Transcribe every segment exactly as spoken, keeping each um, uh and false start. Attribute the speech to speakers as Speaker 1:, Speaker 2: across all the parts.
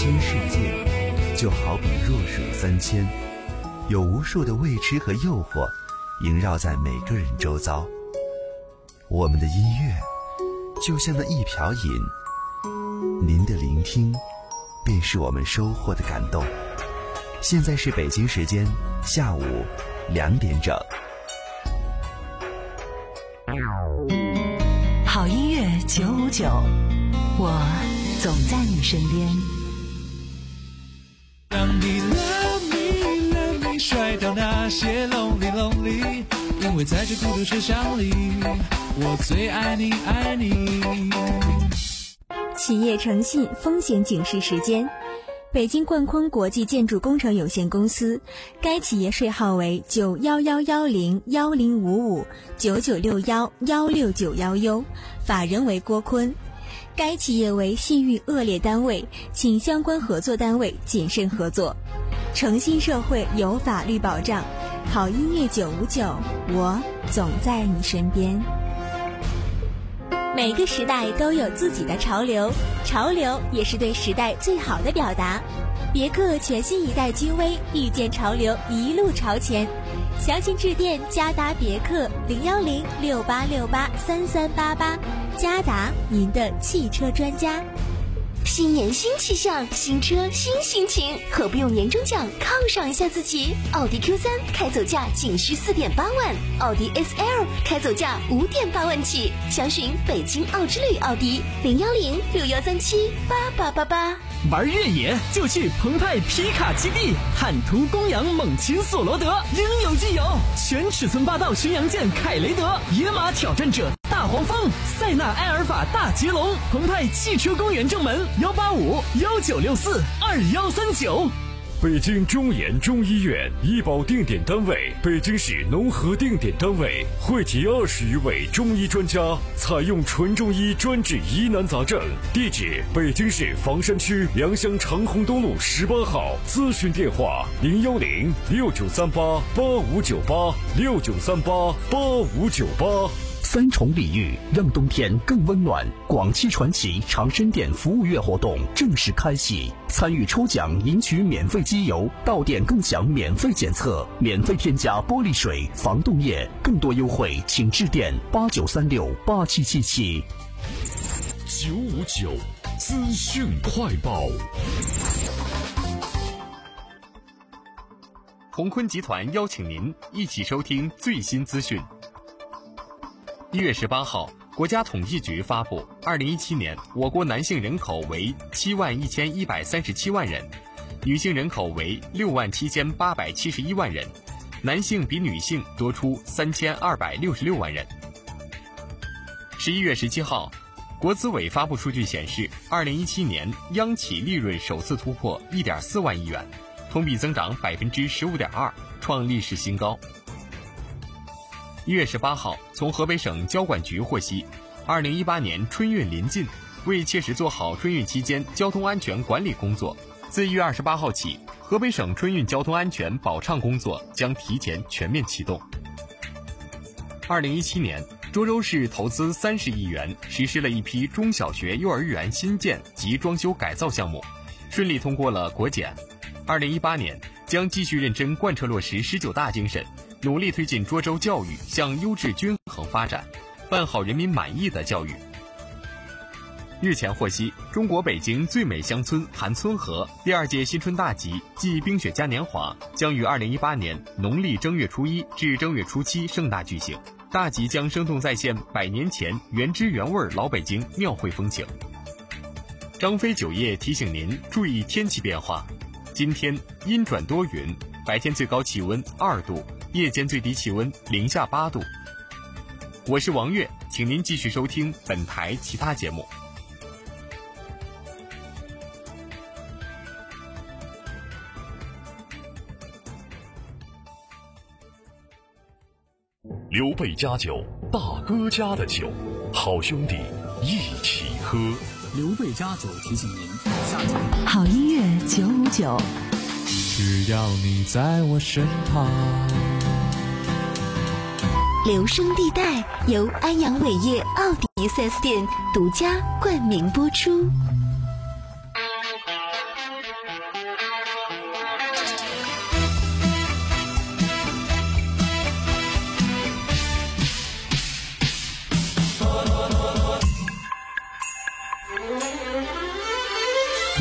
Speaker 1: 千世界，就好比弱水三千，有无数的未知和诱惑萦绕在每个人周遭。我们的音乐就像那一瓢饮，您的聆听便是我们收获的感动。现在是北京时间下午两点整。
Speaker 2: 好音乐九五九，我总在你身边。
Speaker 3: 让你 love me love me 甩掉那些 lonely lonely， 因为在这孤独车厢里，我最爱你爱你。
Speaker 4: 企业诚信风险警示时间。北京冠坤国际建筑工程有限公司，该企业税号为九幺幺幺零幺零五五九九六幺幺六九幺 U， 法人为郭坤。该企业为信誉恶劣单位，请相关合作单位谨慎合作。诚信社会有法律保障，好音乐九五九，我总在你身边。每个时代都有自己的潮流，潮流也是对时代最好的表达。别克全新一代君威，遇见潮流，一路朝前。详情致电嘉达别克零幺零六八六八三三八八，嘉达您的汽车专家。
Speaker 5: 新年新气象，新车新心情，何不用年终奖犒赏一下自己？奥迪 Q 三 开走价仅需四点八万，奥迪 S L 开走价五点八万起。详询北京奥之旅奥迪零幺零六幺三七八八八八。
Speaker 6: 玩越野就去澎湃皮卡基地，汉途、公羊、猛禽、索罗德，应有尽有。全尺寸霸道巡洋舰凯雷德，野马挑战者大黄蜂，塞纳埃尔法大捷龙，澎湃汽车公园正门幺八五幺九六四二幺三九。
Speaker 7: 北京中研中医院医保定点单位，北京市农合定点单位，汇集二十余位中医专家，采用纯中医专治疑难杂症。地址：北京市房山区良乡长虹东路十八号。咨询电话：零幺零六九三八八五九八六九三八八五九八。
Speaker 8: 三重礼遇，让冬天更温暖。广汽传祺长生店服务月活动正式开启，参与抽奖赢取免费机油，到店更享免费检测，免费添加玻璃水、防冻液。更多优惠请致电八九三六八七七七。
Speaker 7: 九五九资讯快报。
Speaker 9: 鸿坤集团邀请您一起收听最新资讯。一月十八号，国家统计局发布，二零一七年我国男性人口为七万一千一百三十七万人，女性人口为六万七千八百七十一万人，男性比女性多出三千二百六十六万人。十一月十七号，国资委发布数据显示，二零一七年央企利润首次突破一点四万亿元，同比增长百分之十五点二，创历史新高。一月十八号，从河北省交管局获悉，二零一八年春运临近，为切实做好春运期间交通安全管理工作，自一月二十八号起，河北省春运交通安全保畅工作将提前全面启动。二零一七年，涿州市投资三十亿元实施了一批中小学、幼儿园新建及装修改造项目，顺利通过了国检。二零一八年将继续认真贯彻落实十九大精神，努力推进涿州教育向优质均衡发展，办好人民满意的教育。日前获悉，中国北京最美乡村韩村河第二届新春大集暨冰雪嘉年华将于二零一八年农历正月初一至正月初七盛大举行。大集将生动再现百年前原汁原味老北京庙会风情。张飞酒业提醒您注意天气变化，今天阴转多云，白天最高气温二度，夜间最低气温零下八度。我是王悦，请您继续收听本台其他节目。
Speaker 7: 刘备家酒，大哥家的酒，好兄弟一起喝。
Speaker 10: 刘备家酒提醒您，下集
Speaker 2: 好音乐九五九，
Speaker 3: 只要你在我身旁。
Speaker 5: 留声地带由安阳伟业奥迪 四 S 店独家冠名播出。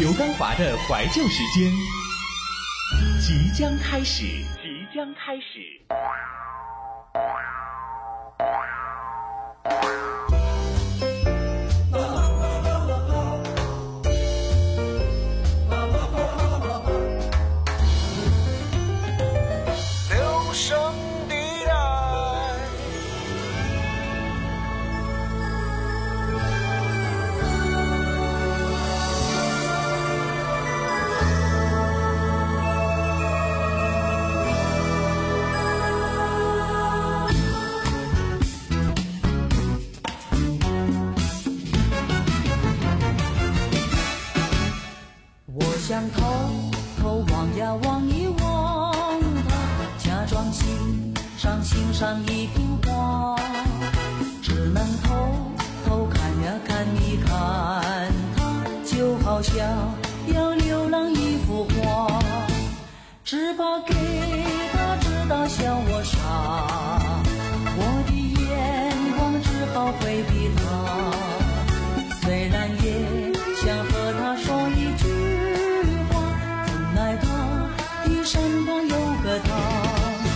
Speaker 11: 刘刚华的怀旧时间即将开始，即将开始。
Speaker 12: 想偷偷望呀望一望他，假装欣赏欣赏一瓶花，只能偷偷看呀看一看他，就好像要流浪一幅画，只怕给他知道笑我傻，我的眼光只好回避他，虽然也想和他说一句，身旁有个他。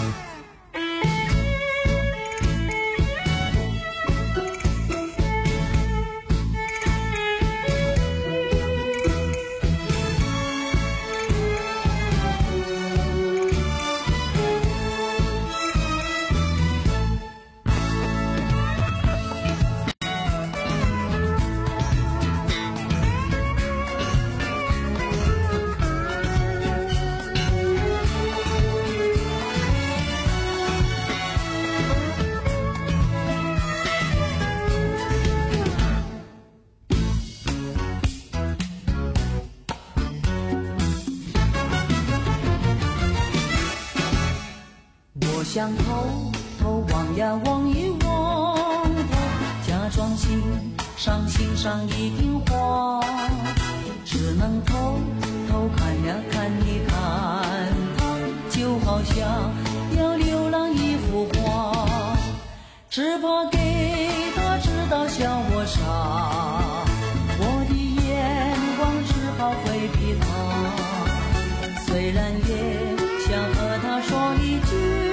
Speaker 12: 想偷偷望呀望一望他，假装欣赏欣赏一瓶花，只能偷偷看呀看一看他，就好像要流浪一幅画，只怕给他知道笑我傻，我的眼光只好回避他，虽然也想和他说一句，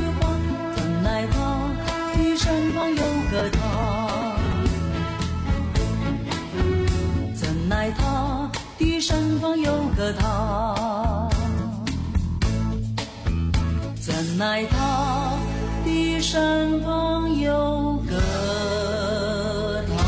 Speaker 12: 身旁有个他，怎奈他的身旁有个他，怎奈他的身旁有个他。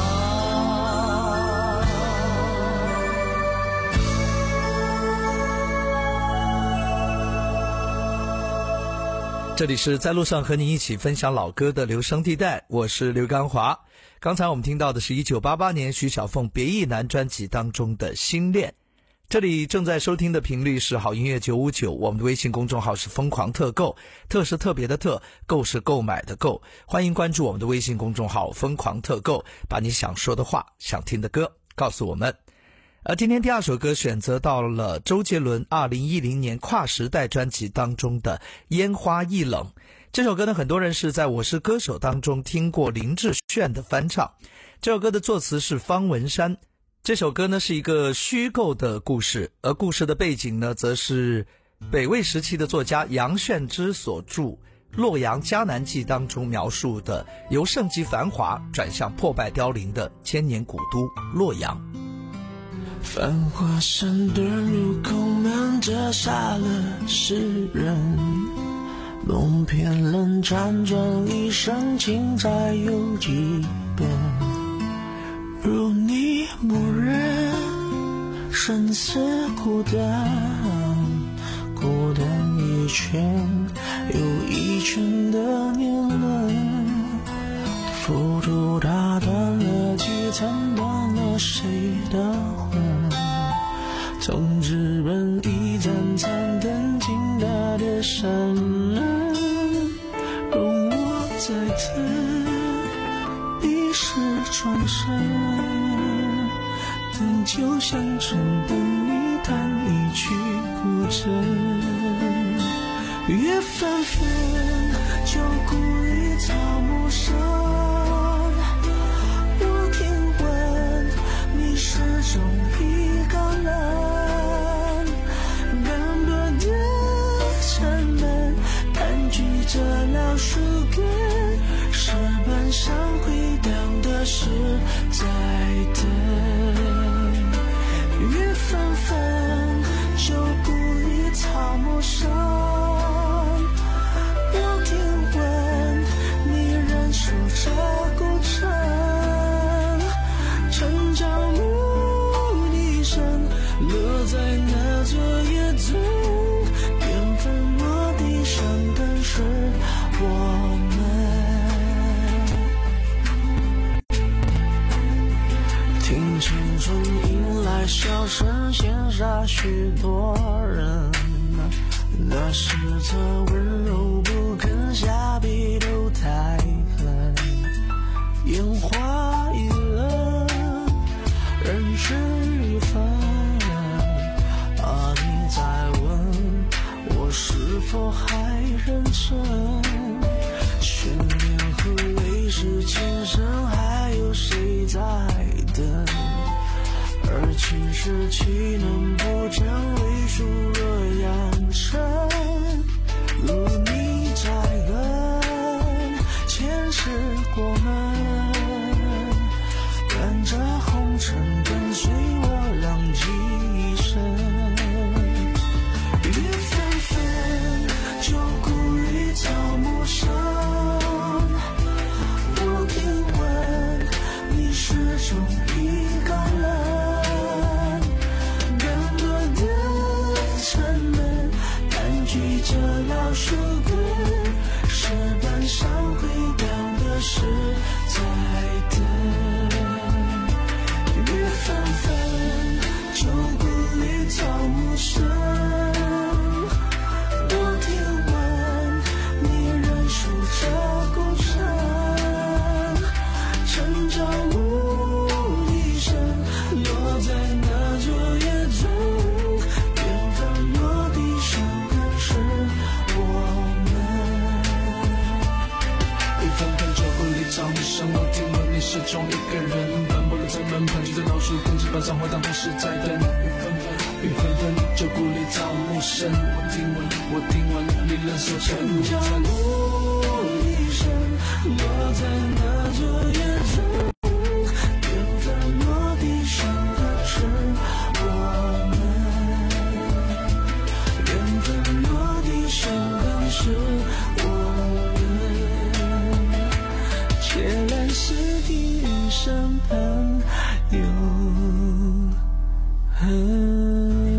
Speaker 13: 这里是在路上和你一起分享老歌的留声地带，我是刘刚华。刚才我们听到的是一九八八年徐小凤别意难专辑当中的心恋。这里正在收听的频率是好音乐九五九，我们的微信公众号是疯狂特购，特是特别的特，购是购买的购，欢迎关注我们的微信公众号疯狂特购，把你想说的话想听的歌告诉我们。而今天第二首歌选择到了周杰伦二零一零年跨时代专辑当中的烟花易冷。这首歌呢，很多人是在我是歌手当中听过林志炫的翻唱，这首歌的作词是方文山。这首歌呢是一个虚构的故事，而故事的背景呢则是北魏时期的作家杨炫之所著《洛阳迦南记》当中描述的由盛极繁华转向破败凋零的千年古都洛阳。
Speaker 14: 繁华山段入口满折杀了世人，梦偏冷辗转一生情债有几本，如你不忍生死孤单，孤单一圈又一圈的年轮，浮屠打断了几层，断了谁的魂，从纸本一盏残灯倾大的山人，容我再等一世转身，等酒香醇，等你弹一曲古筝，月纷纷，旧故里草木深，我听闻你始终一个人。 是在等。雨纷纷，旧故里草木深。我听闻你仍守着古城，成长木笛声落在那座野村，缘分落地生根是我们。听青春迎来笑声，羡煞许多人。那是他温柔不肯下笔都太狠，烟花易冷，人事已分。啊，你在问我是否还认真？悬念和泪是今生，还有谁在等？而今世岂能不将为数若养成？如你在gần，前世过门，看着红尘跟随我浪迹一生。雨纷纷，旧故里草木深。我听闻你始终一个人。这老树根，石板上回荡的是在等。雨纷纷，旧故里草木深。我听闻你仍守着古城，成长木笛声落在那座野村，缘分落地生根。是我们一分分旧故里草木深，我听闻你始终一个人，斑驳了在门旁，就在老树根基板上回荡的是在等。雨纷纷，雨纷纷，旧故里草木深，我听闻，我听闻你仍守着古城，木笛声落在那座野村，缘分落地生的是我们。生根是我们，且来世的人生盼有恨。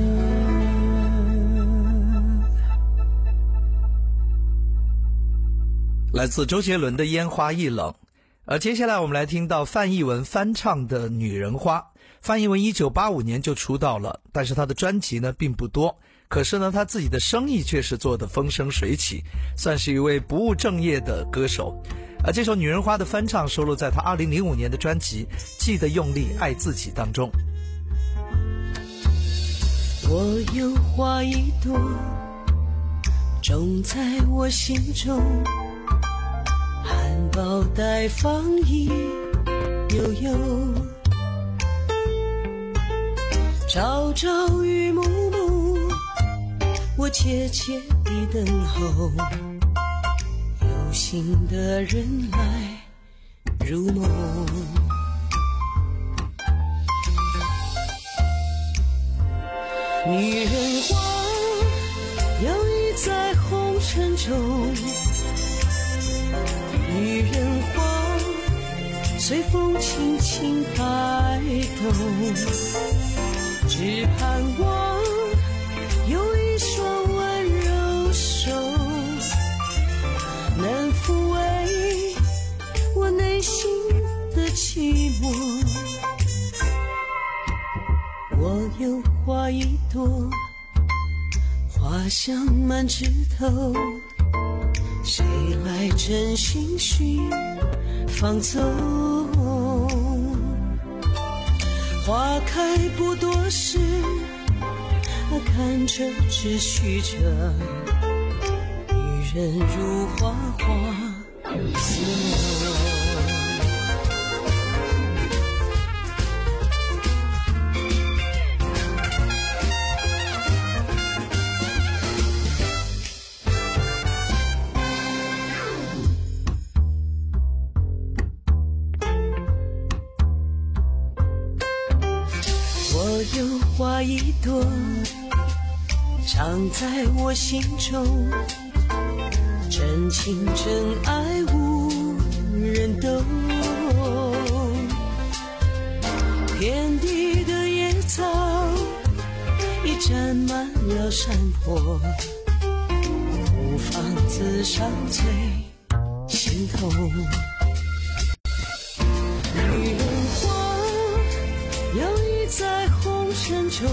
Speaker 13: 来自周杰伦的《烟花易冷》。而接下来我们来听到范逸文翻唱的《女人花》。范逸文一九八五年就出道了，但是他的专辑呢并不多。可是呢，他自己的生意却是做得风生水起，算是一位不务正业的歌手。而这首《女人花》的翻唱收录在他二零零五年的专辑《记得用力爱自己》当中。
Speaker 12: 我有花一朵，种在我心中，含苞待放一悠悠，朝朝与暮暮，我切切地等候，有心的人来入梦。女人花摇曳在红尘中，女人花随风轻轻摆动，只盼望有一双温柔手，能抚慰我内心的寂寞。我有花一朵，花香满枝头，谁来真心寻放纵？花开不多时，看着只虚着，女人如花花似梦。 有花一朵，常在我心中，真情真爱无人懂。遍地的野草已沾满了山坡，无妨自伤最心痛。女人花摇曳在红尘中，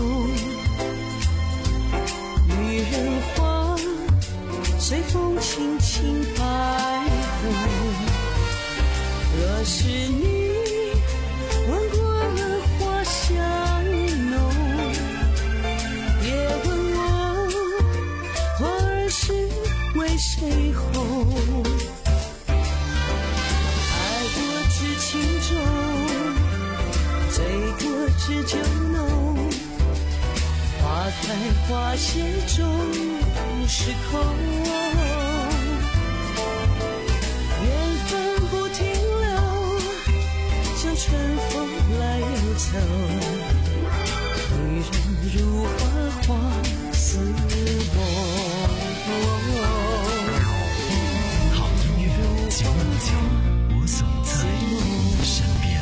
Speaker 12: 女人花随风轻轻摆动。若是你闻过了花香浓，别问我花儿是为谁红。爱过知情重，醉过知酒浓，花开花谢终是空。缘分不停留，像春风来又走，女人如花，花似梦。
Speaker 15: 好音乐九五九，我总在你身边。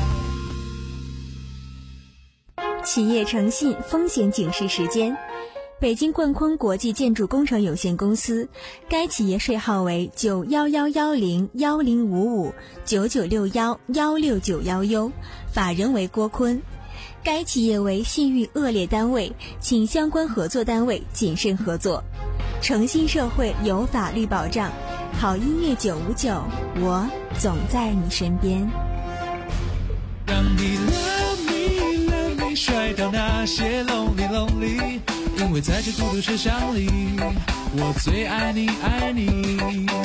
Speaker 4: 企业诚信风险警示时间。北京冠坤国际建筑工程有限公司，该企业税号为九幺幺幺零幺零五五九九六幺幺六九幺 U， 法人为郭坤。该企业为信誉恶劣单位，请相关合作单位谨慎合作。诚信社会有法律保障，好音乐九五九，我总在你身边。
Speaker 3: 让你 love me love me 甩掉那些 lonely lonely， 因为在这孤独车厢里，我最爱你爱你。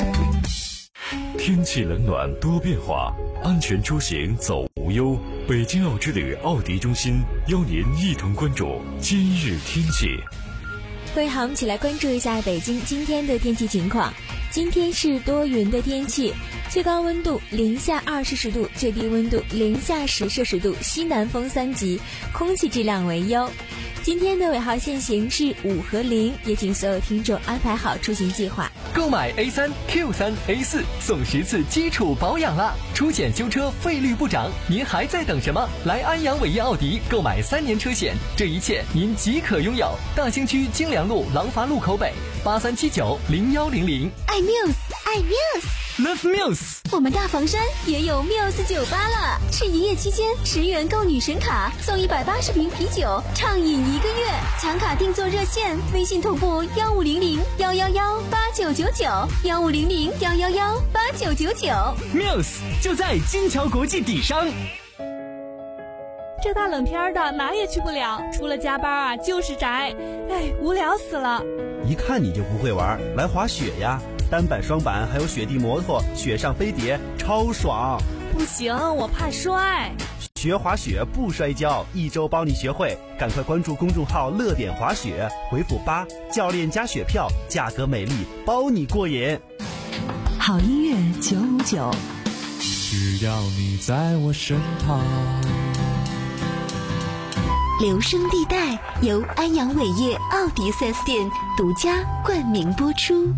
Speaker 7: 天气冷暖多变化，安全出行走无忧。北京奥之旅奥迪中心邀您一同关注今日天气。
Speaker 4: 各位好，我们一起来关注一下北京今天的天气情况。今天是多云的天气，最高温度零下二摄氏度，最低温度零下十摄氏度，西南风三级，空气质量为优。今天的尾号限行是五和零，也请所有听众安排好出行计划。
Speaker 6: 购买 A 三 Q 三 A 四送十次基础保养啦，出险修车费率不涨，您还在等什么？来安阳伟业奥迪购买三年车险，这一切您即可拥有。大兴区京良路廊坊路口北，八三七九零幺零零。
Speaker 5: 爱 Muse， 爱 Muse，Love
Speaker 6: Muse。
Speaker 5: 我们大房山也有 Muse 酒吧了，是营业期间十元购女神卡送一百八十瓶啤酒，畅饮一个月。抢卡订座热线：微信同步幺五零零幺幺幺八九九九，幺五零零幺幺幺八九九九。
Speaker 6: Muse 就在金桥国际底商。
Speaker 16: 这大冷天的哪也去不了，除了加班啊就是宅，哎，无聊死了。
Speaker 17: 一看你就不会玩，来滑雪呀！单板、双板还有雪地摩托、雪上飞碟，超爽！
Speaker 16: 不行，我怕摔。
Speaker 17: 学滑雪不摔跤，一周帮你学会。赶快关注公众号“乐点滑雪”，回复八，教练加雪票，价格美丽，包你过瘾。
Speaker 2: 好音乐九五九，
Speaker 3: 只要你在我身旁。
Speaker 5: 留声地带由安阳伟业奥迪 四 S 店独家冠名播出。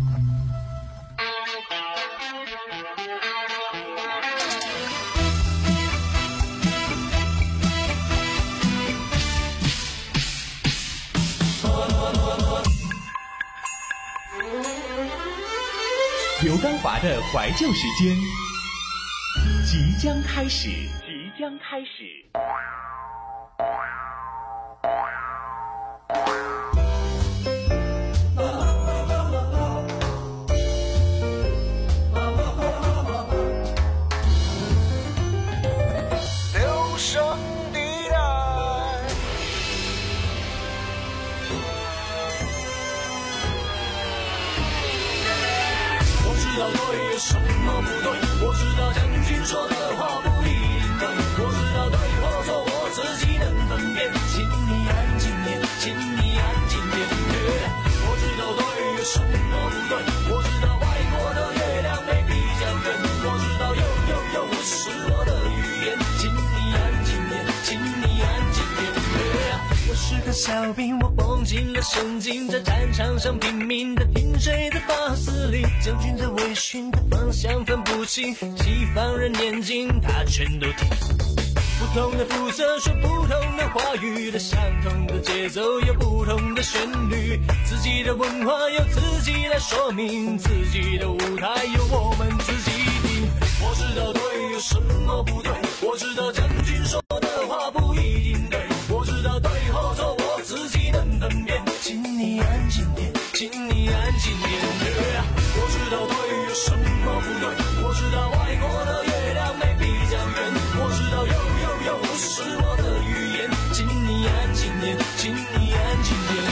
Speaker 11: 刘刚华的怀旧时间即将开始，即将开始。
Speaker 14: 留声地带，
Speaker 18: 我知道对有什么不对，我知道将军说的话不一定对，我知道对或错我自己能分辨，
Speaker 19: 小兵，我绷紧了神经，在战场上拼命的听谁在发司令，将军在微醺的方向分不清，西方人念经他全都听。不同的肤色说不同的话语，的相同的节奏有不同的旋律，自己的文化由自己来说明，自己的舞台由我们自己定。我知道对有什么不对，我知道将军说的话不一定对，我知道对或错我自己能分辨，请你安静点，请你安静点。我知道对有什么不对，我知道外国的月亮没比较圆，我知道有有有不是我的语言，请你安静点，请你安静点。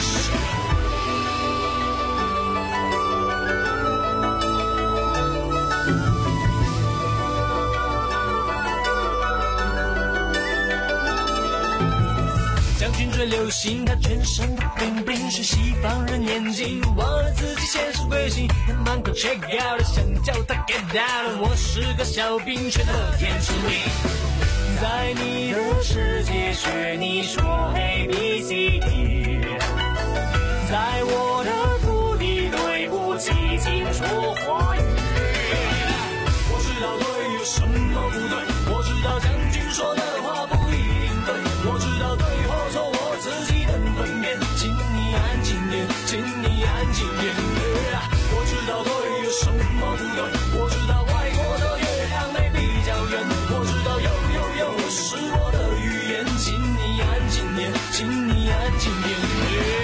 Speaker 19: 将军最流行，他全身的 bling bling 是西方人眼睛，忘了自己现实归心，在门口 check out 了，想叫他 get out。我是个小兵，却乐天知命，在你的世界学你说 A B C D， 在我的土地对不起，请说华语。我知道对有什么不对，我知道将军说的话不一定对，我知道对或错我自己能分辨，请你安静点，请你安静点。我知道对有什么不对，我知道外国的月亮没比较圆，我知道有有有不是我的语言，请你安静点，请你安静点。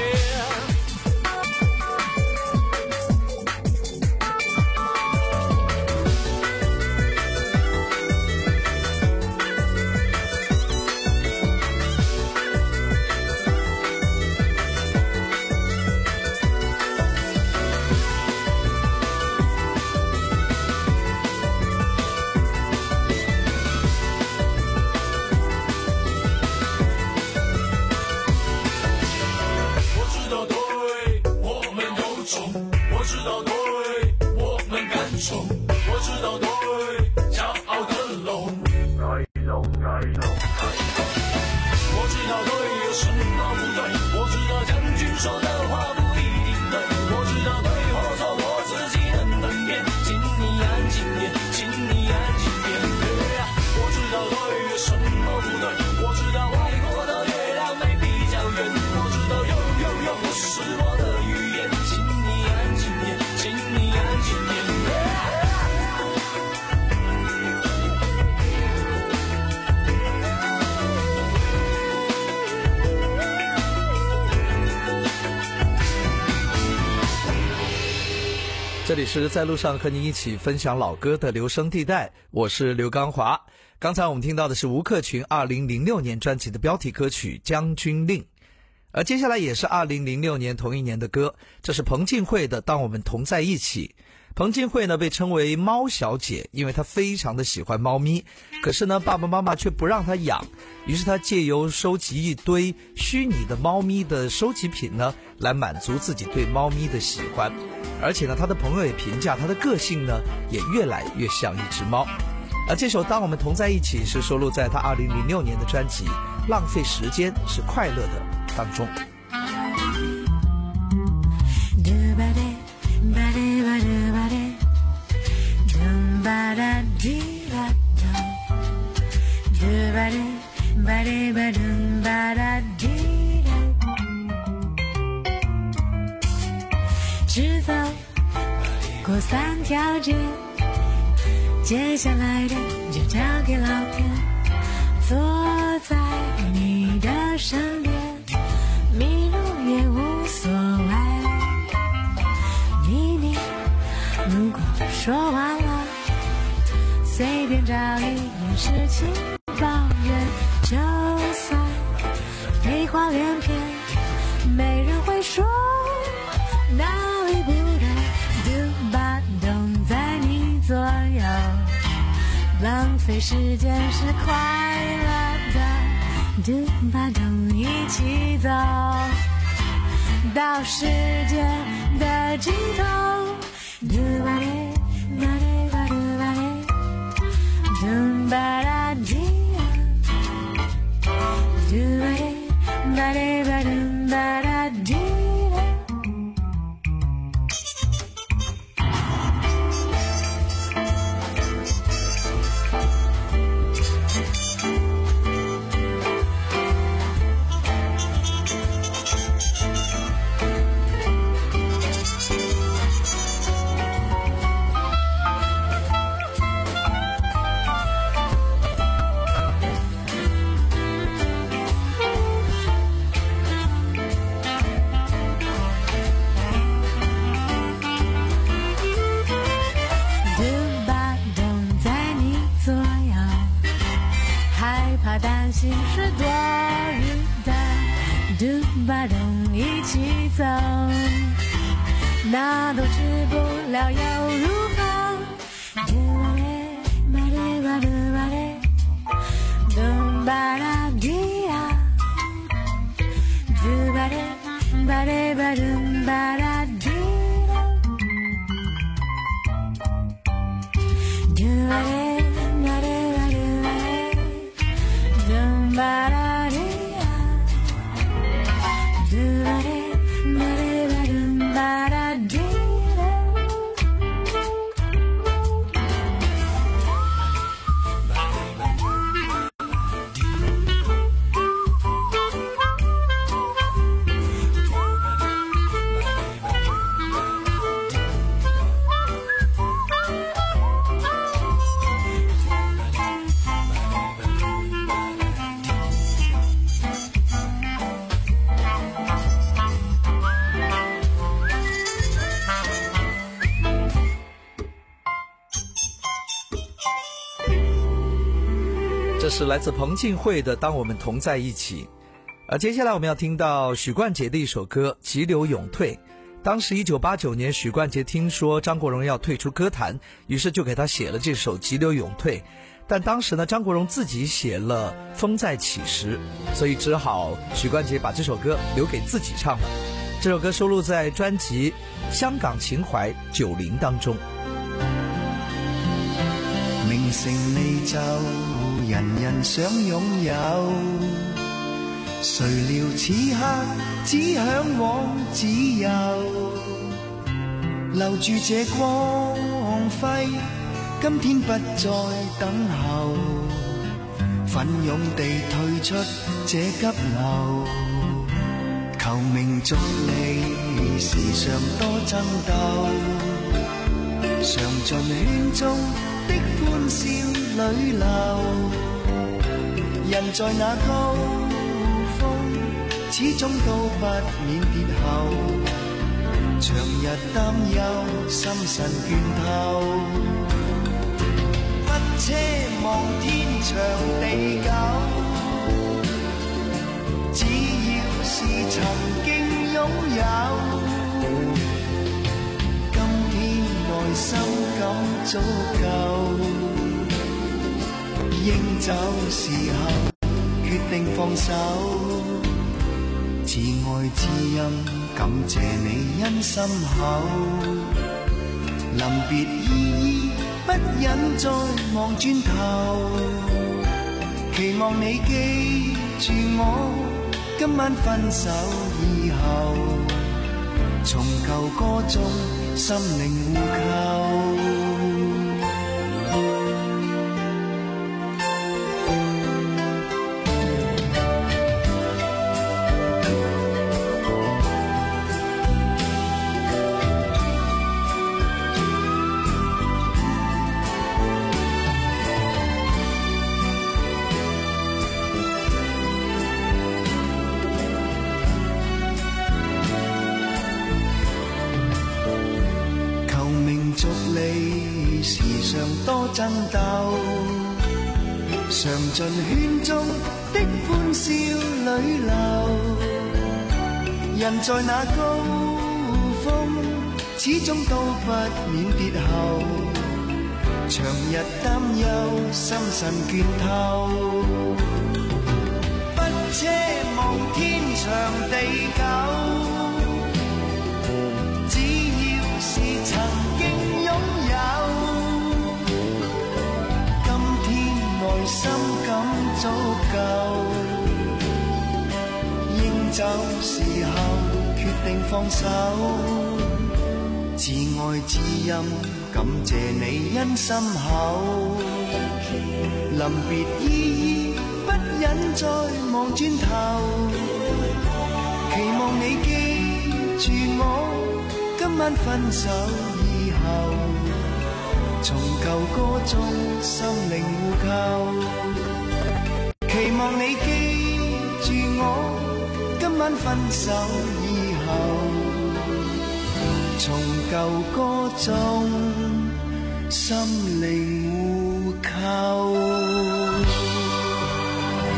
Speaker 13: 这里是在路上和你一起分享老歌的留声地带，我是刘刚华。刚才我们听到的是吴克群二零零六年专辑的标题歌曲《将军令》，而接下来也是二零零六年同一年的歌，这是彭靖惠的《当我们同在一起》。彭靖惠呢被称为猫小姐，因为她非常的喜欢猫咪，可是呢爸爸妈妈却不让她养，于是她借由收集一堆虚拟的猫咪的收集品呢，来满足自己对猫咪的喜欢。而且呢她的朋友也评价她的个性呢也越来越像一只猫。而这首《当我们同在一起》是收录在她二零零六年的专辑《浪费时间是快乐的》当中。
Speaker 20: 只走过三条街，接下来的就交给老天。坐在你的身边，迷路也无所谓。秘密如果说完了，随便找一件事情抱怨，就算废话连篇，没人会说哪里不对。Do but don't 在你左右，浪费时间是快乐的。Do but don't 一起走到世界的尽头。Do but it but it but it but it Do but I did Do but it but it but it 怕担心是多余的，嘟吧咚一起走，那都治不了又如何？嘟吧嘞吧嘞吧嘟吧嘞，嘟吧啦滴呀，嘟吧嘞吧嘞吧嘟吧啦滴啦，嘟吧嘞吧嘞吧嘟吧嘞，嘟吧啦滴呀，嘟吧嘞吧嘞吧嘟吧啦滴啦。
Speaker 13: 这是来自彭靖惠的《当我们同在一起》。而接下来我们要听到许冠杰的一首歌《急流勇退》。当时一九八九年，许冠杰听说张国荣要退出歌坛，于是就给他写了这首《急流勇退》。但当时呢，张国荣自己写了《风再起时》，所以只好许冠杰把这首歌留给自己唱了。这首歌收录在专辑《香港情怀九零》当中。
Speaker 21: 名成利就人人想擁有，誰料此刻只向往自由，留住這光輝，今天不再等候，奮勇地退出這急流，求名逐利時常多爭鬥，常盡圈中的歡笑裏流，人在那高峰，始終都不免跌後，長日擔憂，心神倦透，不奢望天長地久，只要是曾經擁有，今天內心感足夠，應走時候決定放手，自愛知音感謝你因心厚，臨別依依不忍再望轉頭，期望你記住我，今晚分手以後，從舊歌中心靈互扣。多爭鬥，嘗盡圈中的歡笑裏流，人在那高峰，始終都不免跌後，長日擔憂，心神倦透，不奢望天長地久，只要是曾經擁有，內心感足夠，應走時候決定放手，自愛知音感謝你因心厚，臨別依依不忍再望轉頭，期望你記住我，今晚分手以後，從舊歌中心靈互扣，期望你記住我，今晚分手以後，從舊歌中心靈互扣。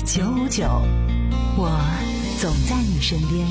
Speaker 2: 九五九，我总在你身边。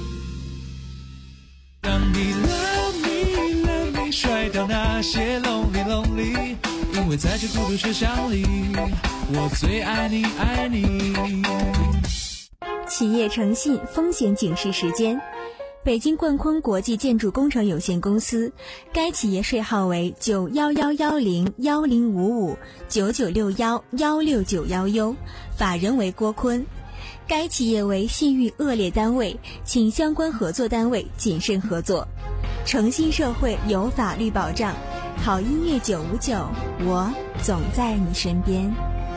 Speaker 3: 让你 love me love me 甩掉那些 lonely lonely， 因为在这孤独车厢里，我最爱你爱你。
Speaker 4: 企业诚信风险警示时间。北京冠坤国际建筑工程有限公司，该企业税号为九幺幺幺零幺零五五九九六幺幺六九幺 U， 法人为郭坤。该企业为信誉恶劣单位，请相关合作单位谨慎合作。诚信社会有法律保障，好音乐九五九，我总在你身边。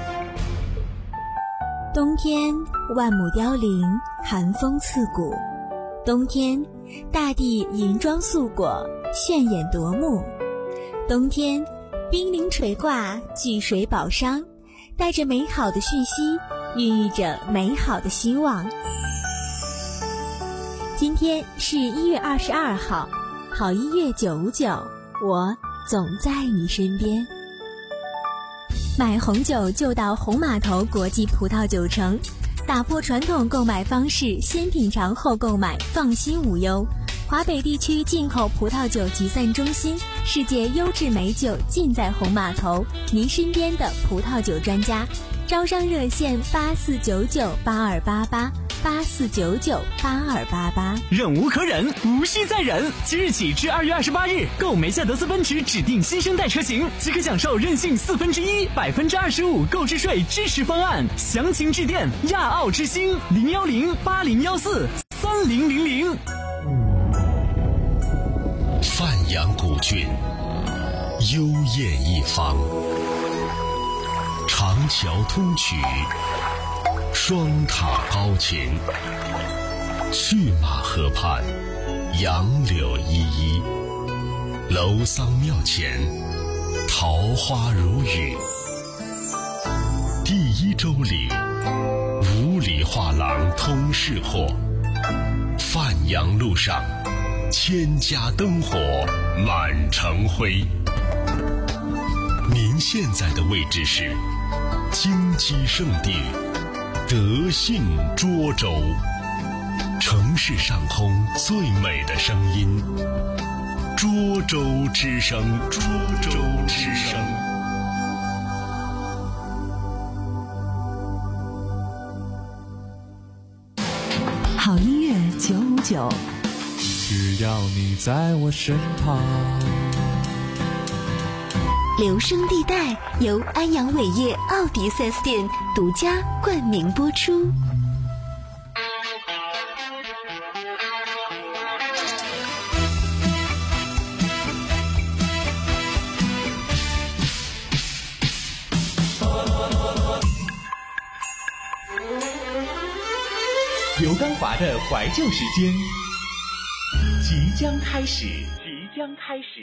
Speaker 4: 冬天万亩凋零，寒风刺骨。冬天，大地银装素裹，炫眼夺目。冬天，冰凌垂挂，聚水宝商，带着美好的讯息，孕育着美好的希望。今天是一月二十二号，好音乐九五九，我总在你身边。买红酒就到红码头国际葡萄酒城，打破传统购买方式，先品尝后购买，放心无忧。华北地区进口葡萄酒集散中心，世界优质美酒尽在红码头，您身边的葡萄酒专家。招商热线八四九九八二八八八四九九八二八八。
Speaker 6: 忍无可忍，无需再忍。即日起至二月二十八日，购梅赛德斯奔驰指定新生代车型，即可享受任性四分之一百分之二十五购置税支持方案。详情致电亚奥之星零幺零八零幺四三零零零。
Speaker 1: 范阳古郡，幽艳一方。长桥通衢，双塔高擎，去马河畔，杨柳依依，楼桑庙前，桃花如雨。第一洲岭，五里画廊通市货，范阳路上，千家灯火满城辉。您现在的位置是金鸡圣地德信涿州，城市上空最美的声音，涿州之声，涿州之声。
Speaker 2: 好音乐九五九，
Speaker 3: 只要你在我身旁。
Speaker 5: 留声地带由安阳伟业奥迪 四 S 店独家冠名播出。
Speaker 11: 刘刚华的怀旧时间即将开始，即将开始。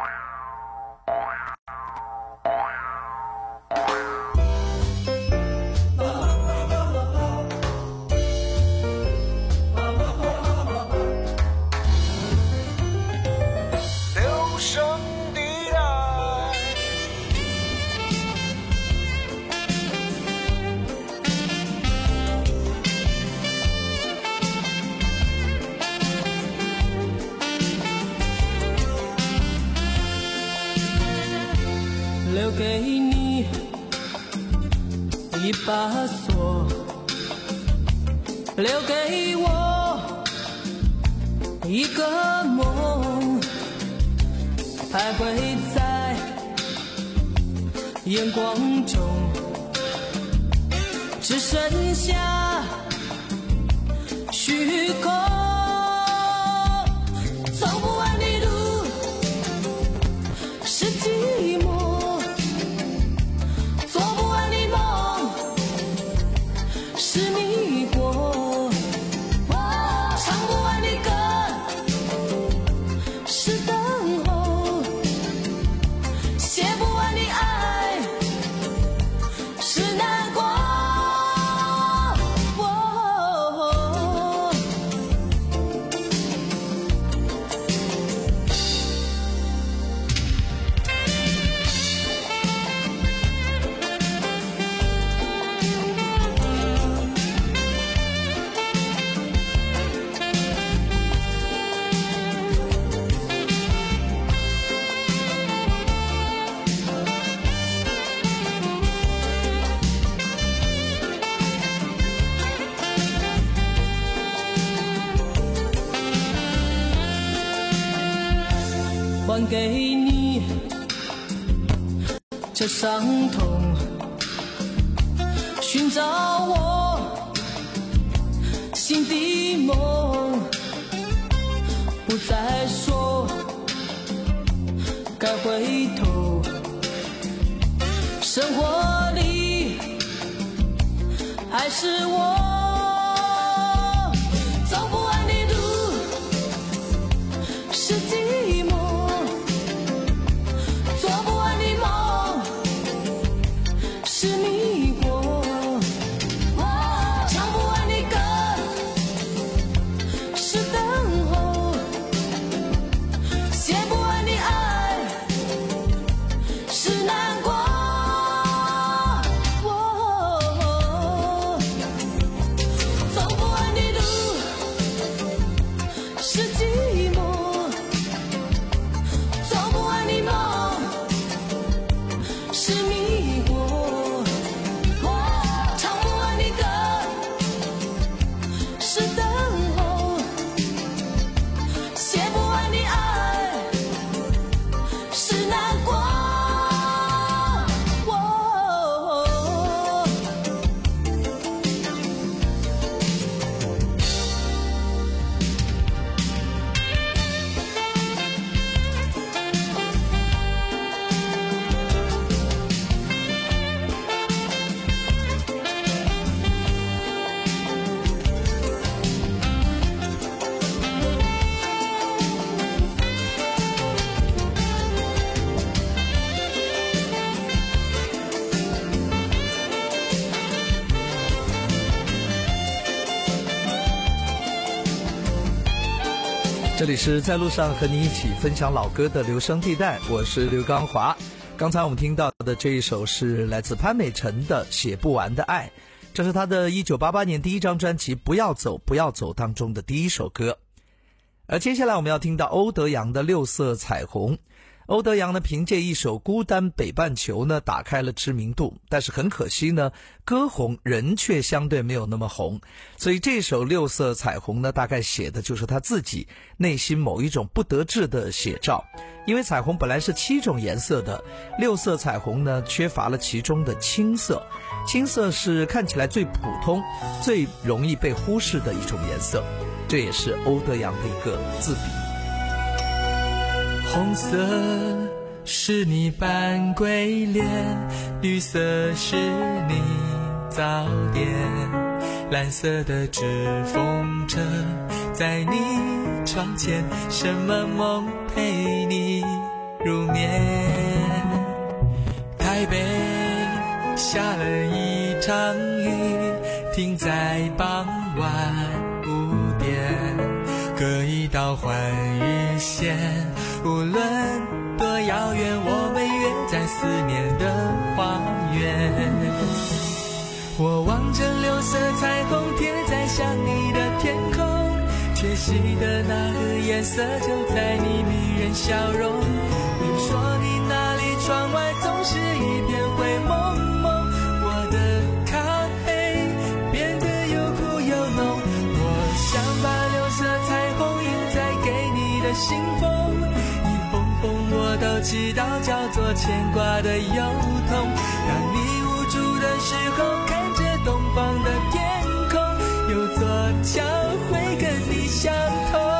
Speaker 19: 留给你一把锁，留给我一个梦，徘徊在眼光中，只剩下虚空。走不完的路是寂寞，是迷惑，唱不完的歌是等候，写不完的爱是难过。 还给你这伤痛，寻找我心的梦，不再说该回头，生活里还是我走不完的路，是寂寞，做不完的梦，是迷惑，唱不完的歌，是等候，写不完的爱，是难过。
Speaker 13: 这里是在路上和你一起分享老歌的留声地带，我是刘刚华。刚才我们听到的这一首是来自潘美辰的《写不完的爱》，这是他的一九八八年第一张专辑《不要走不要走》当中的第一首歌。而接下来我们要听到欧德阳的《六色彩虹》。欧德阳呢，凭借一首《孤单北半球》呢，打开了知名度，但是很可惜呢，歌红人却相对没有那么红。所以这首《六色彩虹》呢，大概写的就是他自己内心某一种不得志的写照。因为彩虹本来是七种颜色的，六色彩虹呢，缺乏了其中的青色。青色是看起来最普通、最容易被忽视的一种颜色，这也是欧德阳的一个自比。
Speaker 3: 红色是你扮鬼脸，绿色是你早点，蓝色的纸风车在你窗前，什么梦陪你入眠？台北下了一场雨，停在傍晚五点，隔一道换日线，无论多遥远，我们约在思念的花园。我望着六色彩虹贴在想你的天空，缺席的那个颜色就在你迷人笑容。你说你那里窗外总是一片灰蒙蒙，我的咖啡变得又苦又浓。我想把六色彩虹印在给你的信封，我都知道叫做牵挂的忧痛。当你无助的时候，看着东方的天空，有座桥会跟你相通。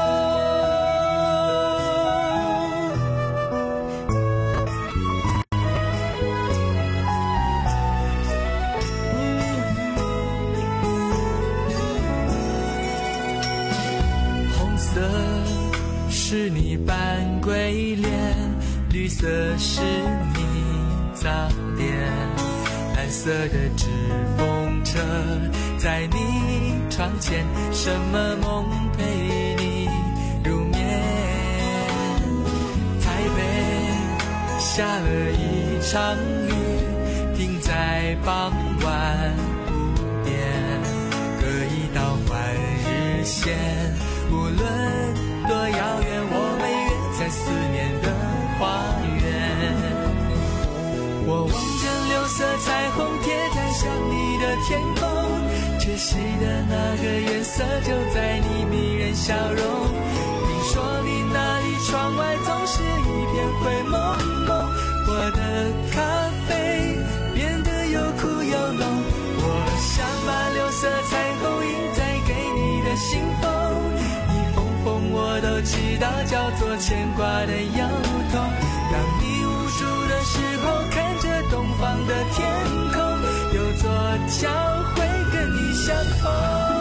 Speaker 3: 红色是你扮鬼脸，绿色是你早点，蓝色的纸风车在你窗前，什么梦陪你入眠？台北下了一场雨，停在傍晚五点，隔一道换日线，无论多遥远，我们约在思念的花园。我望着六色彩虹贴在想你的天空，缺席的那个颜色就在你迷人笑容。听说你那里窗外总是一片会朦胧。我的咖啡变得又苦又浓，我想把六色彩虹印在给你的信封，一封封我都知道叫做牵挂的摇头。当你无助的时候，看着东方的天空，有座桥会跟你相逢。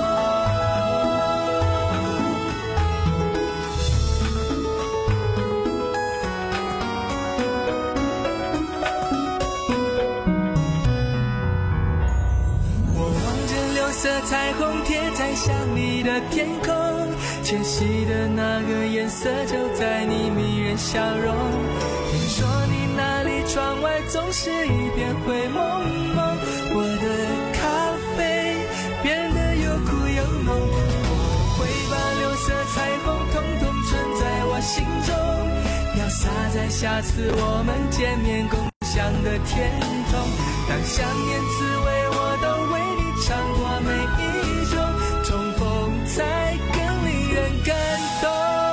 Speaker 3: 色彩虹贴在想你的天空，缺席的那个颜色就在你迷人笑容。听说你那里窗外总是一片灰蒙蒙，我的咖啡变得又苦又浓，我会把六色彩虹统统存在我心中，要洒在下次我们见面共享的天空。当想念滋味我都为你尝过每一种，重逢才更令人感动。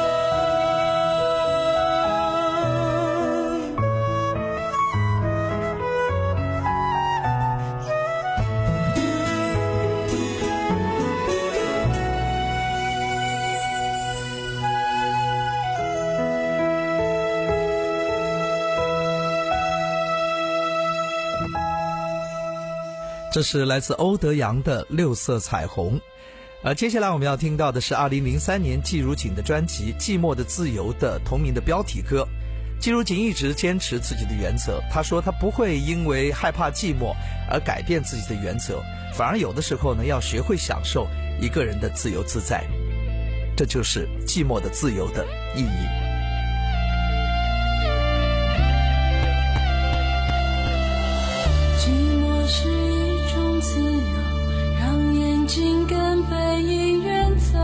Speaker 13: 这是来自欧德阳的六色彩虹。而接下来我们要听到的是二零零三年季如锦的专辑《寂寞的自由》的同名的标题歌。季如锦一直坚持自己的原则，他说他不会因为害怕寂寞而改变自己的原则，反而有的时候呢，要学会享受一个人的自由自在，这就是寂寞的自由的意义。
Speaker 12: 是一种自由，让眼睛跟背影远走。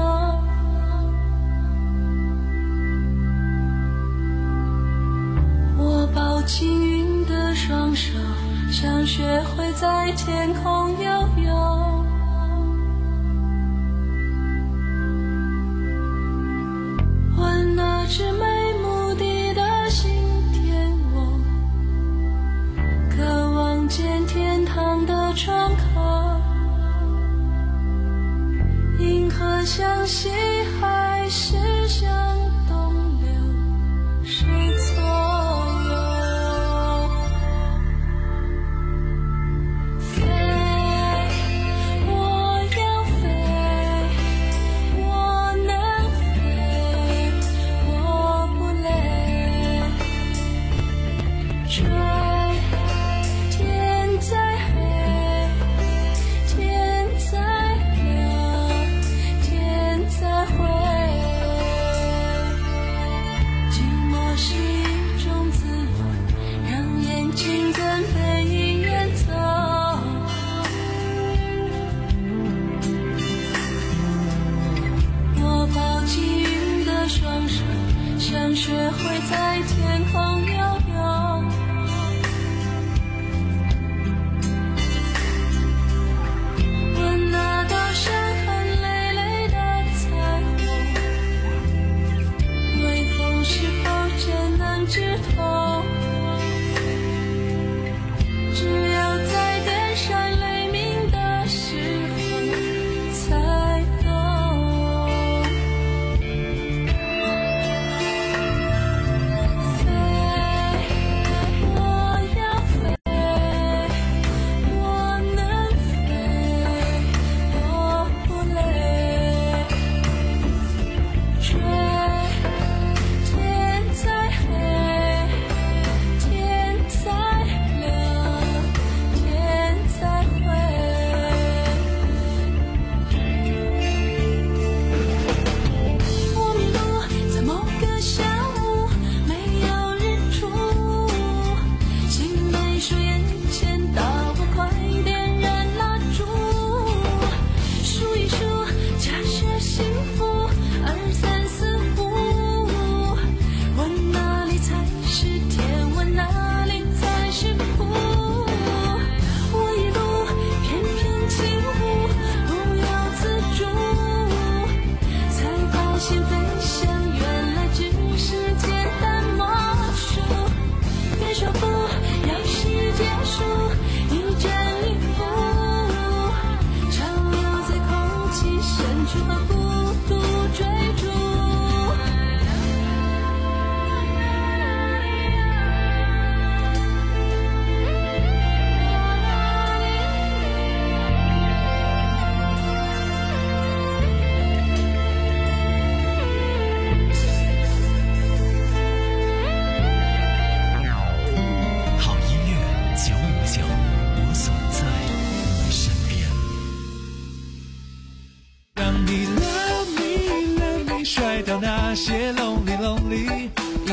Speaker 12: 我抱紧云的双手，想学会在天空游泳。问那只没目的的新天翁，渴望见天堂的窗口，银河向西还是向东流，谁左右？飞，我要飞，我能飞，我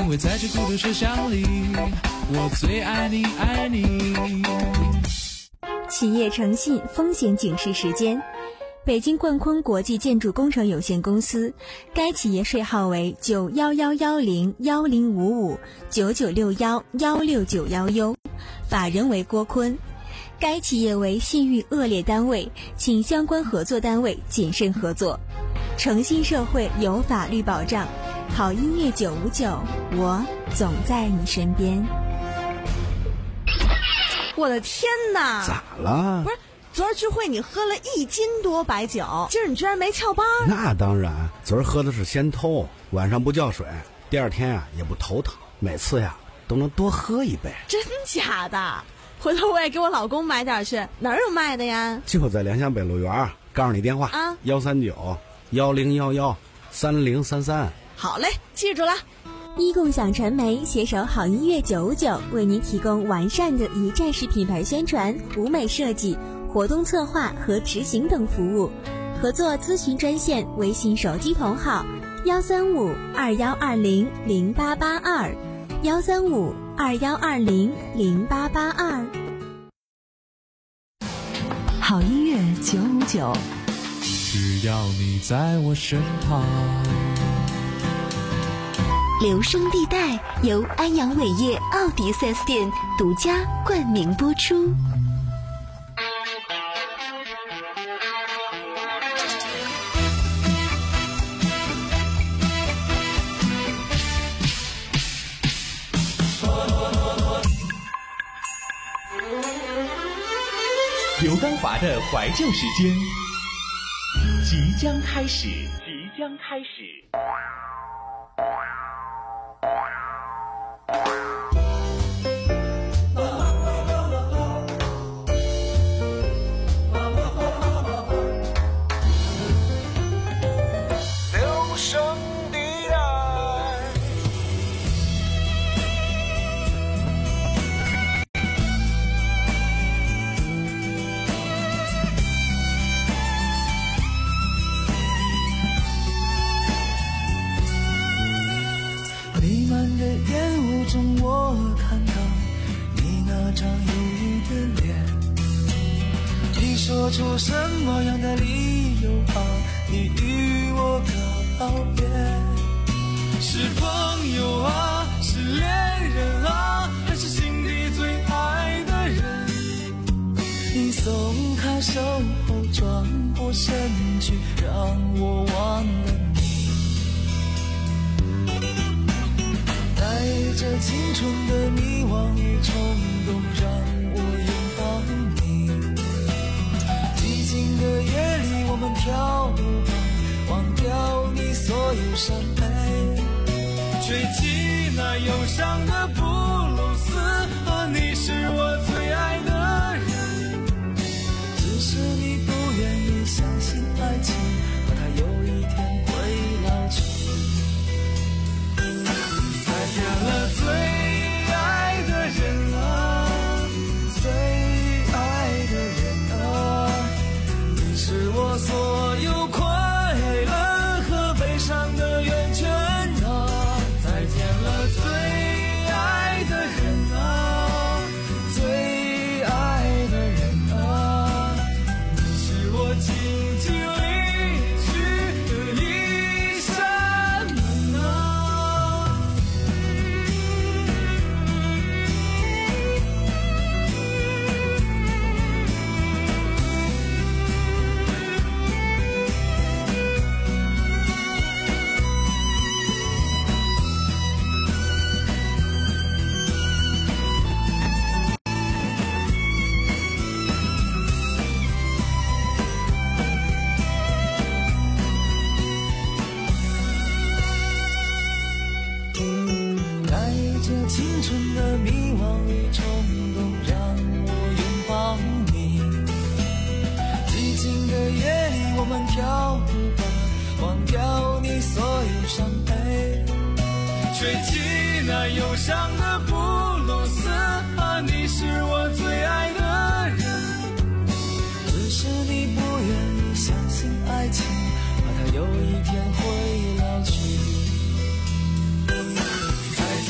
Speaker 3: 因为在这孤独车厢里，我最爱你爱你。
Speaker 4: 企业诚信风险警示时间。北京冠坤国际建筑工程有限公司，该企业税号为九幺幺幺零幺零五五九九六幺幺六九幺 U， 法人为郭坤。该企业为信誉恶劣单位，请相关合作单位谨慎合作。诚信社会有法律保障，好音乐九五九，我总在你身边。
Speaker 8: 我的天哪！
Speaker 22: 咋了？
Speaker 8: 不是。昨儿聚会你喝了一斤多白酒，今儿你居然没翘班？
Speaker 22: 那当然，昨儿喝的是仙偷，晚上不叫水，第二天呀、啊、也不头疼，每次呀都能多喝一杯。
Speaker 8: 真假的？回头我也给我老公买点去，哪儿有卖的呀？
Speaker 22: 就在良乡北路园，告诉你电话
Speaker 8: 啊，
Speaker 22: 幺三九幺零幺幺三零三三。
Speaker 8: 好嘞，记住了。
Speaker 4: 一共享传媒携手好音乐九五九，为您提供完善的一站式品牌宣传、舞美设计、活动策划和执行等服务。合作咨询专线：微信手机同号幺三五二幺二零零八八二幺三五二幺二零零八八二。
Speaker 2: 好音乐九五九，
Speaker 3: 只要你在我身旁。
Speaker 5: 留声地带由安阳伟业奥迪 四 S 店独家冠名播出。
Speaker 11: 刘刚华的怀旧时间即将开始，即将开始。
Speaker 23: 说出什么样的理由啊？你与我告别，是朋友啊，是恋人啊，还是心底最爱的人？你松开手后转过身去，让我忘了你。带着青春的迷惘与冲动，让我拥抱你。静的夜里，我们漂流吧，忘掉你所有伤悲，吹起那忧伤的布鲁斯，啊，你是我最爱的人。只是你不愿意相信爱情，怕它有一天会老去。再见了，最爱的人啊，最爱的人啊，是我所有快乐和悲伤的源泉啊！再见了，最爱的人啊，最爱的人啊，你是我轻轻离去的一扇门啊！青春的迷惘与冲动，让我拥抱你。寂静的夜里，我们漂流吧，忘掉你所有伤悲，吹起那忧伤的布鲁斯，啊，你是我最爱的人。只是你不愿意相信爱情，怕它有一天会老去。再见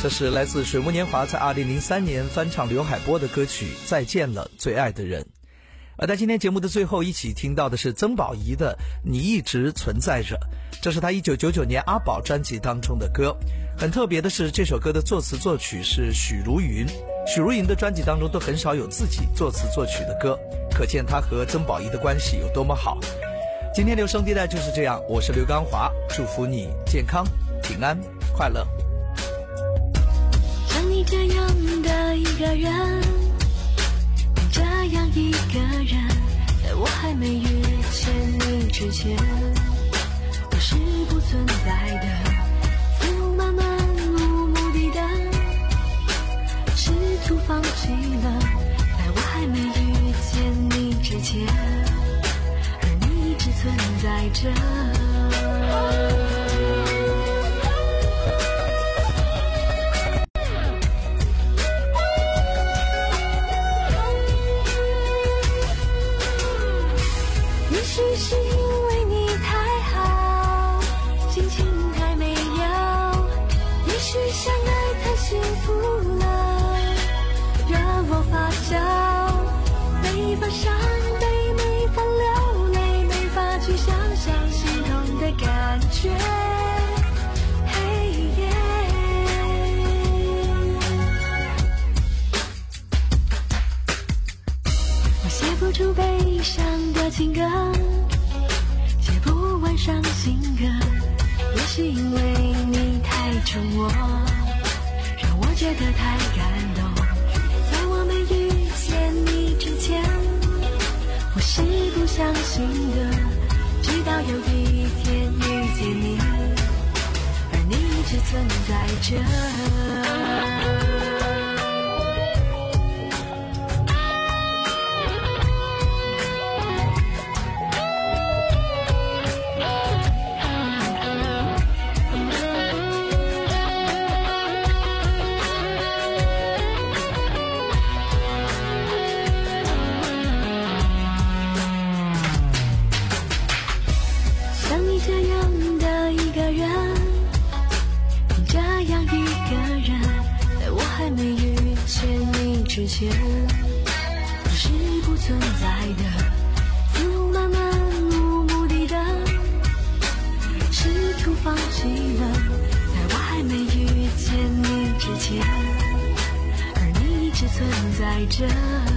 Speaker 13: 这是来自水木年华在二零零三年翻唱刘海波的歌曲《再见了最爱的人》。而在今天节目的最后，一起听到的是曾宝仪的《你一直存在着》，这是他一九九九年阿宝专辑当中的歌。很特别的是，这首歌的作词作曲是许茹芸。许茹芸的专辑当中都很少有自己作词作曲的歌，可见他和曾宝仪的关系有多么好。今天留声地带就是这样，我是刘刚华，祝福你健康、平安、快乐。
Speaker 9: 像你这样的一个人，这样一个人，在我还没遇见你之前，我是不存在的，自由慢慢无目的的，试图放弃了，在我还没遇见你之前，而你一直存在着。也许是因为你太好，心情太美妙，也许相爱太幸福了，让我发笑，没法伤悲，没法流泪，没法去想象心痛的感觉。嘿耶，我写不出悲伤的情歌，写不完伤心歌，也是因为你太宠我，让我觉得太感动。在我没遇见你之前，我是不相信的，直到有一天遇见你，而你一直存在着。之前我是不存在的，自由慢慢无目的的，试图放弃了，在我还没遇见你之前，而你一直存在着。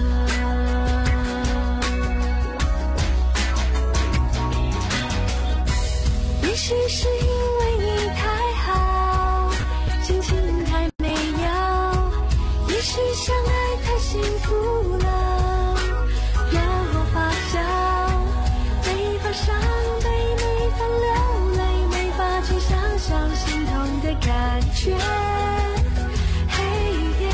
Speaker 9: 也许是因为你太好，心情太美妙，也许相爱太幸福了，让我发笑，没法伤悲，没法流泪，没法去想象心痛的感觉。嘿耶，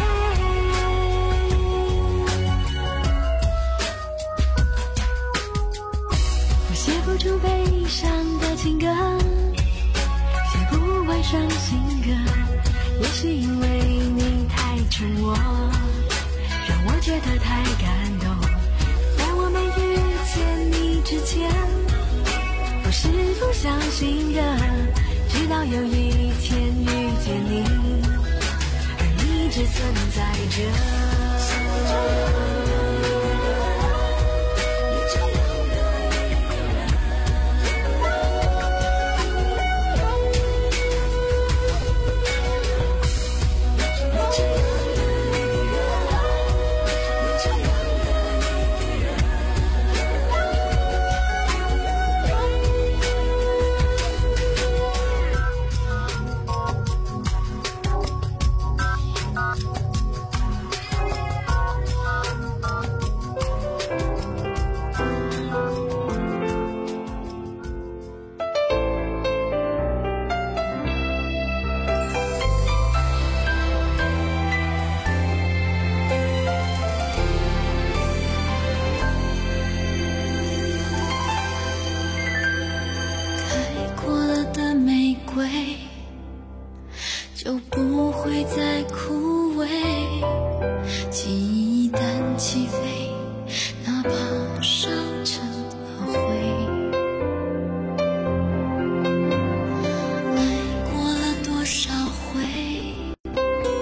Speaker 9: 我写不出悲伤的情歌，写不完伤心歌，也是因为你太宠我，让我觉得太感动。在我没遇见你之前，我是不相信的，直到有一天遇见你，而你一直存在着。就不会再枯萎，记忆一旦起飞，哪怕烧成了灰。爱过了多少回，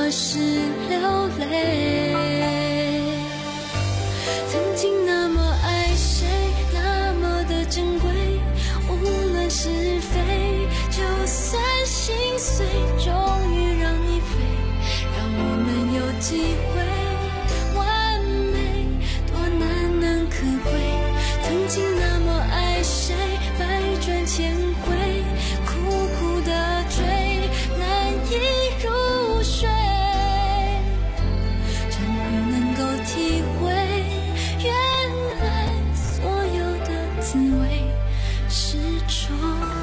Speaker 9: 或是流泪。曾经那么爱谁，那么的珍贵，无论是非，就算心碎，终于让你飞，让我们有机会。完美多难能可贵，曾经那么爱谁，百转千回，苦苦的追，难以入睡，终于能够体会，原来所有的滋味是愁。